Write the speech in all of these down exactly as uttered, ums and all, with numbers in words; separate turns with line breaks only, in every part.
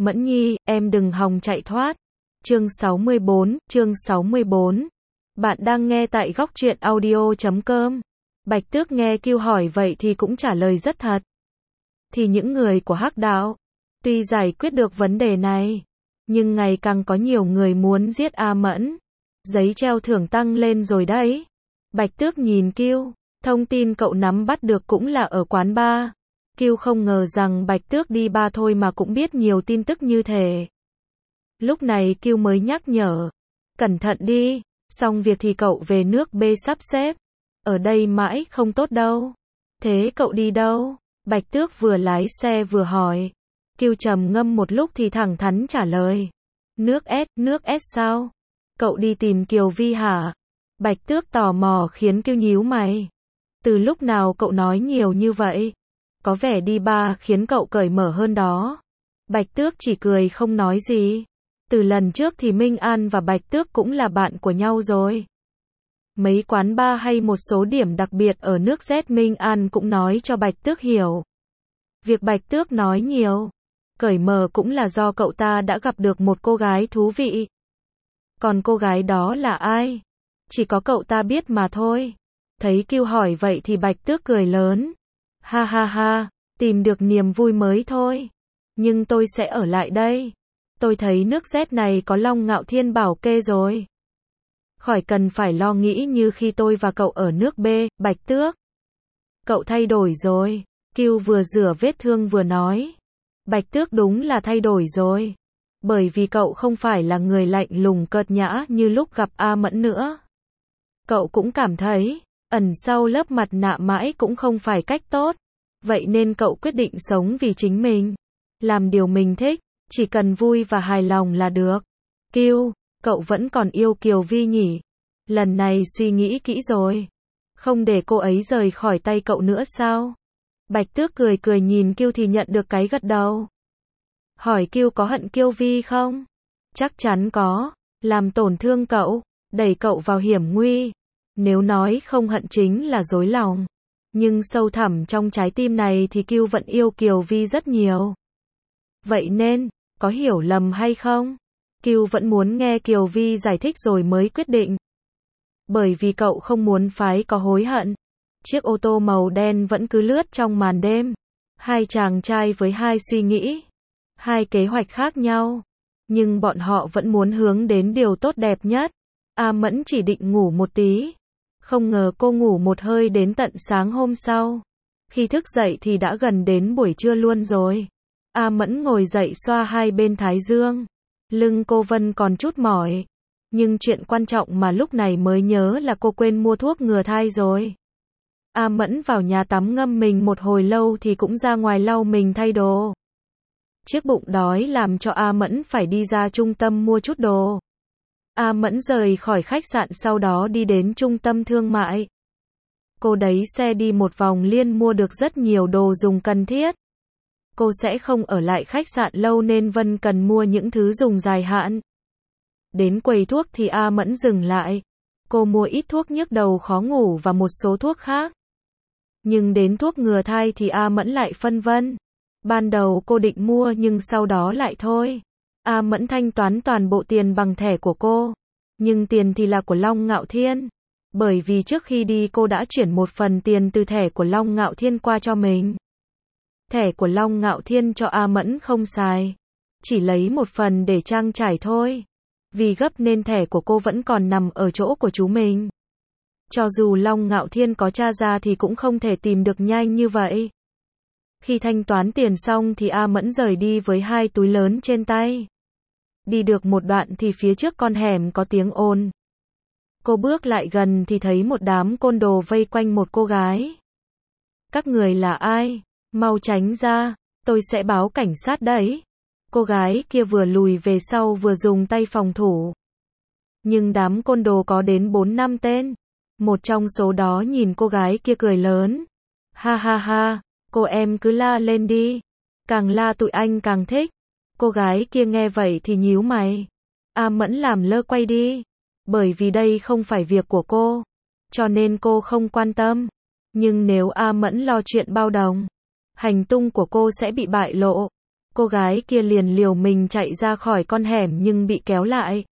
Mẫn Nhi, em đừng hòng chạy thoát. Chương sáu mươi bốn, chương sáu mươi bốn. Bạn đang nghe tại góc truyện audio chấm com. Bạch Tước nghe Kiêu hỏi vậy thì cũng trả lời rất thật. Thì những người của Hắc đạo, tuy giải quyết được vấn đề này, nhưng ngày càng có nhiều người muốn giết A Mẫn. Giấy treo thưởng tăng lên rồi đấy. Bạch Tước nhìn Kiêu, thông tin cậu nắm bắt được cũng là ở quán bar. Kiêu không ngờ rằng Bạch Tước đi bar thôi mà cũng biết nhiều tin tức như thế. Lúc này Kiêu mới nhắc nhở, cẩn thận đi, xong việc thì cậu về nước B sắp xếp. Ở đây mãi không tốt đâu. Thế cậu đi đâu? Bạch Tước vừa lái xe vừa hỏi. Kiêu trầm ngâm một lúc thì thẳng thắn trả lời. Nước S, nước S sao? Cậu đi tìm Kiều Vi hả? Bạch Tước tò mò khiến Kiêu nhíu mày. Từ lúc nào cậu nói nhiều như vậy? Có vẻ đi bar khiến cậu cởi mở hơn đó. Bạch Tước chỉ cười không nói gì. Từ lần trước thì Minh An và Bạch Tước cũng là bạn của nhau rồi. Mấy quán bar hay một số điểm đặc biệt ở nước Z Minh An cũng nói cho Bạch Tước hiểu. Việc Bạch Tước nói nhiều, cởi mở cũng là do cậu ta đã gặp được một cô gái thú vị. Còn cô gái đó là ai? Chỉ có cậu ta biết mà thôi. Thấy Kiêu hỏi vậy thì Bạch Tước cười lớn. Ha ha ha, tìm được niềm vui mới thôi. Nhưng tôi sẽ ở lại đây. Tôi thấy nước Z này có Long Ngạo Thiên bảo kê rồi. Khỏi cần phải lo nghĩ như khi tôi và cậu ở nước B, Bạch Tước. Cậu thay đổi rồi. Kiêu vừa rửa vết thương vừa nói. Bạch Tước đúng là thay đổi rồi. Bởi vì cậu không phải là người lạnh lùng cợt nhã như lúc gặp A Mẫn nữa. Cậu cũng cảm thấy, ẩn sau lớp mặt nạ mãi cũng không phải cách tốt. Vậy nên cậu quyết định sống vì chính mình. Làm điều mình thích, chỉ cần vui và hài lòng là được. Kiêu, cậu vẫn còn yêu Kiều Vi nhỉ? Lần này suy nghĩ kỹ rồi. Không để cô ấy rời khỏi tay cậu nữa sao? Bạch Tước cười cười nhìn Kiêu thì nhận được cái gật đầu. Hỏi Kiêu có hận Kiều Vi không? Chắc chắn có. Làm tổn thương cậu, đẩy cậu vào hiểm nguy. Nếu nói không hận chính là dối lòng. Nhưng sâu thẳm trong trái tim này thì Kiêu vẫn yêu Kiều Vi rất nhiều. Vậy nên, có hiểu lầm hay không? Kiêu vẫn muốn nghe Kiều Vi giải thích rồi mới quyết định. Bởi vì cậu không muốn phái có hối hận. Chiếc ô tô màu đen vẫn cứ lướt trong màn đêm. Hai chàng trai với hai suy nghĩ, hai kế hoạch khác nhau. Nhưng bọn họ vẫn muốn hướng đến điều tốt đẹp nhất. A Mẫn chỉ định ngủ một tí. Không ngờ cô ngủ một hơi đến tận sáng hôm sau. Khi thức dậy thì đã gần đến buổi trưa luôn rồi. A Mẫn ngồi dậy xoa hai bên thái dương. Lưng cô Vân còn chút mỏi. Nhưng chuyện quan trọng mà lúc này mới nhớ là cô quên mua thuốc ngừa thai rồi. A Mẫn vào nhà tắm ngâm mình một hồi lâu thì cũng ra ngoài lau mình thay đồ. Chiếc bụng đói làm cho A Mẫn phải đi ra trung tâm mua chút đồ. A Mẫn rời khỏi khách sạn sau đó đi đến trung tâm thương mại. Cô đẩy xe đi một vòng liên mua được rất nhiều đồ dùng cần thiết. Cô sẽ không ở lại khách sạn lâu nên Vân cần mua những thứ dùng dài hạn. Đến quầy thuốc thì A Mẫn dừng lại. Cô mua ít thuốc nhức đầu khó ngủ và một số thuốc khác. Nhưng đến thuốc ngừa thai thì A Mẫn lại phân vân. Ban đầu cô định mua nhưng sau đó lại thôi. A Mẫn thanh toán toàn bộ tiền bằng thẻ của cô. Nhưng tiền thì là của Long Ngạo Thiên. Bởi vì trước khi đi cô đã chuyển một phần tiền từ thẻ của Long Ngạo Thiên qua cho mình. Thẻ của Long Ngạo Thiên cho A Mẫn không xài. Chỉ lấy một phần để trang trải thôi. Vì gấp nên thẻ của cô vẫn còn nằm ở chỗ của chú mình. Cho dù Long Ngạo Thiên có tra ra thì cũng không thể tìm được nhanh như vậy. Khi thanh toán tiền xong thì A Mẫn rời đi với hai túi lớn trên tay. Đi được một đoạn thì phía trước con hẻm có tiếng ồn. Cô bước lại gần thì thấy một đám côn đồ vây quanh một cô gái. Các người là ai? Mau tránh ra, tôi sẽ báo cảnh sát đấy. Cô gái kia vừa lùi về sau vừa dùng tay phòng thủ. Nhưng đám côn đồ có đến bốn năm tên. Một trong số đó nhìn cô gái kia cười lớn. Ha ha ha, cô em cứ la lên đi. Càng la tụi anh càng thích. Cô gái kia nghe vậy thì nhíu mày. A Mẫn làm lơ quay đi. Bởi vì đây không phải việc của cô. Cho nên cô không quan tâm. Nhưng nếu A Mẫn lo chuyện bao đồng, hành tung của cô sẽ bị bại lộ. Cô gái kia liền liều mình chạy ra khỏi con hẻm nhưng bị kéo lại.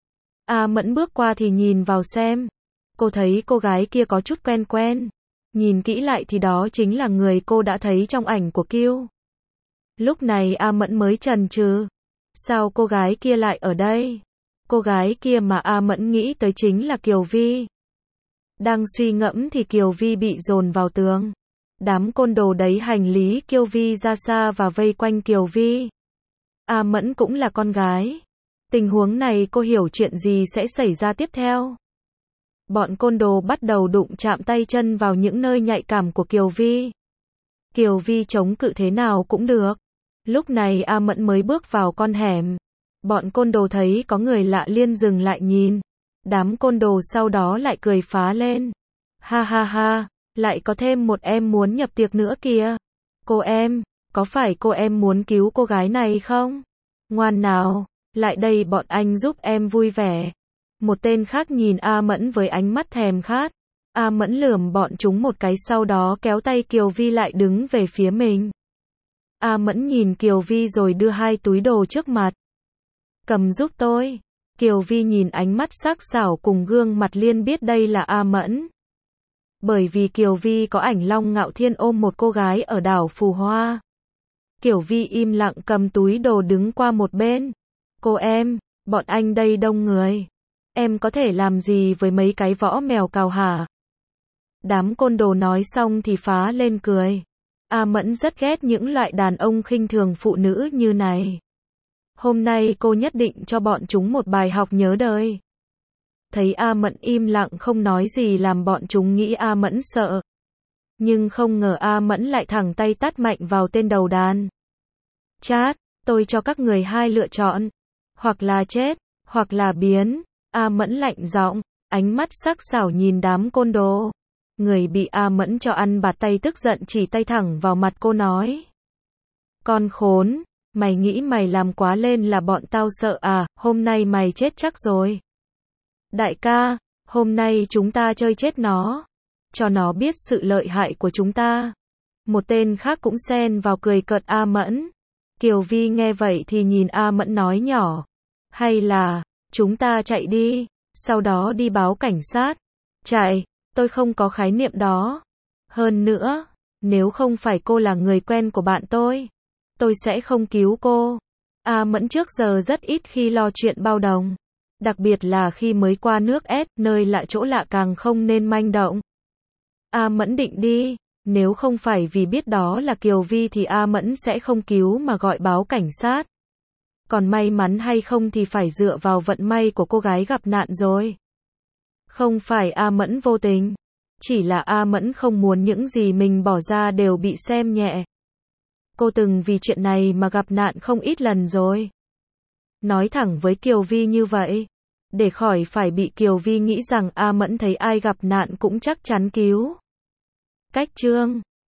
A Mẫn bước qua thì nhìn vào xem. Cô thấy cô gái kia có chút quen quen. Nhìn kỹ lại thì đó chính là người cô đã thấy trong ảnh của Kiều. Lúc này A Mẫn mới chần chừ. Sao cô gái kia lại ở đây? Cô gái kia mà A Mẫn nghĩ tới chính là Kiều Vi. Đang suy ngẫm thì Kiều Vi bị dồn vào tường. Đám côn đồ đấy hành lý Kiều Vi ra xa và vây quanh Kiều Vi. A Mẫn cũng là con gái. Tình huống này cô hiểu chuyện gì sẽ xảy ra tiếp theo. Bọn côn đồ bắt đầu đụng chạm tay chân vào những nơi nhạy cảm của Kiều Vi. Kiều Vi chống cự thế nào cũng được. Lúc này A Mẫn mới bước vào con hẻm. Bọn côn đồ thấy có người lạ liền dừng lại nhìn. Đám côn đồ sau đó lại cười phá lên. Ha ha ha, lại có thêm một em muốn nhập tiệc nữa kìa. Cô em, có phải cô em muốn cứu cô gái này không? Ngoan nào, lại đây bọn anh giúp em vui vẻ. Một tên khác nhìn A Mẫn với ánh mắt thèm khát. A Mẫn lườm bọn chúng một cái sau đó kéo tay Kiều Vi lại đứng về phía mình. A Mẫn nhìn Kiều Vi rồi đưa hai túi đồ trước mặt. Cầm giúp tôi. Kiều Vi nhìn ánh mắt sắc sảo cùng gương mặt liền biết đây là A Mẫn. Bởi vì Kiều Vi có ảnh Long Ngạo Thiên ôm một cô gái ở đảo Phù Hoa. Kiều Vi im lặng cầm túi đồ đứng qua một bên. Cô em, bọn anh đây đông người. Em có thể làm gì với mấy cái võ mèo cào hả? Đám côn đồ nói xong thì phá lên cười. A Mẫn rất ghét những loại đàn ông khinh thường phụ nữ như này. Hôm nay cô nhất định cho bọn chúng một bài học nhớ đời. Thấy A Mẫn im lặng không nói gì làm bọn chúng nghĩ A Mẫn sợ. Nhưng không ngờ A Mẫn lại thẳng tay tát mạnh vào tên đầu đàn. Chát, tôi cho các người hai lựa chọn. Hoặc là chết, hoặc là biến. A Mẫn lạnh giọng, ánh mắt sắc sảo nhìn đám côn đồ. Người bị A Mẫn cho ăn bạt tay tức giận chỉ tay thẳng vào mặt cô nói. Con khốn, mày nghĩ mày làm quá lên là bọn tao sợ à, hôm nay mày chết chắc rồi. Đại ca, hôm nay chúng ta chơi chết nó. Cho nó biết sự lợi hại của chúng ta. Một tên khác cũng xen vào cười cợt A Mẫn. Kiều Vi nghe vậy thì nhìn A Mẫn nói nhỏ. Hay là, chúng ta chạy đi, sau đó đi báo cảnh sát. Chạy, tôi không có khái niệm đó. Hơn nữa, nếu không phải cô là người quen của bạn tôi, tôi sẽ không cứu cô. A Mẫn trước giờ rất ít khi lo chuyện bao đồng. Đặc biệt là khi mới qua nước S, nơi lạ chỗ lạ càng không nên manh động. A Mẫn định đi, nếu không phải vì biết đó là Kiều Vi thì A Mẫn sẽ không cứu mà gọi báo cảnh sát. Còn may mắn hay không thì phải dựa vào vận may của cô gái gặp nạn rồi. Không phải A Mẫn vô tình, chỉ là A Mẫn không muốn những gì mình bỏ ra đều bị xem nhẹ. Cô từng vì chuyện này mà gặp nạn không ít lần rồi. Nói thẳng với Kiều Vi như vậy, để khỏi phải bị Kiều Vi nghĩ rằng A Mẫn thấy ai gặp nạn cũng chắc chắn cứu. Cách chương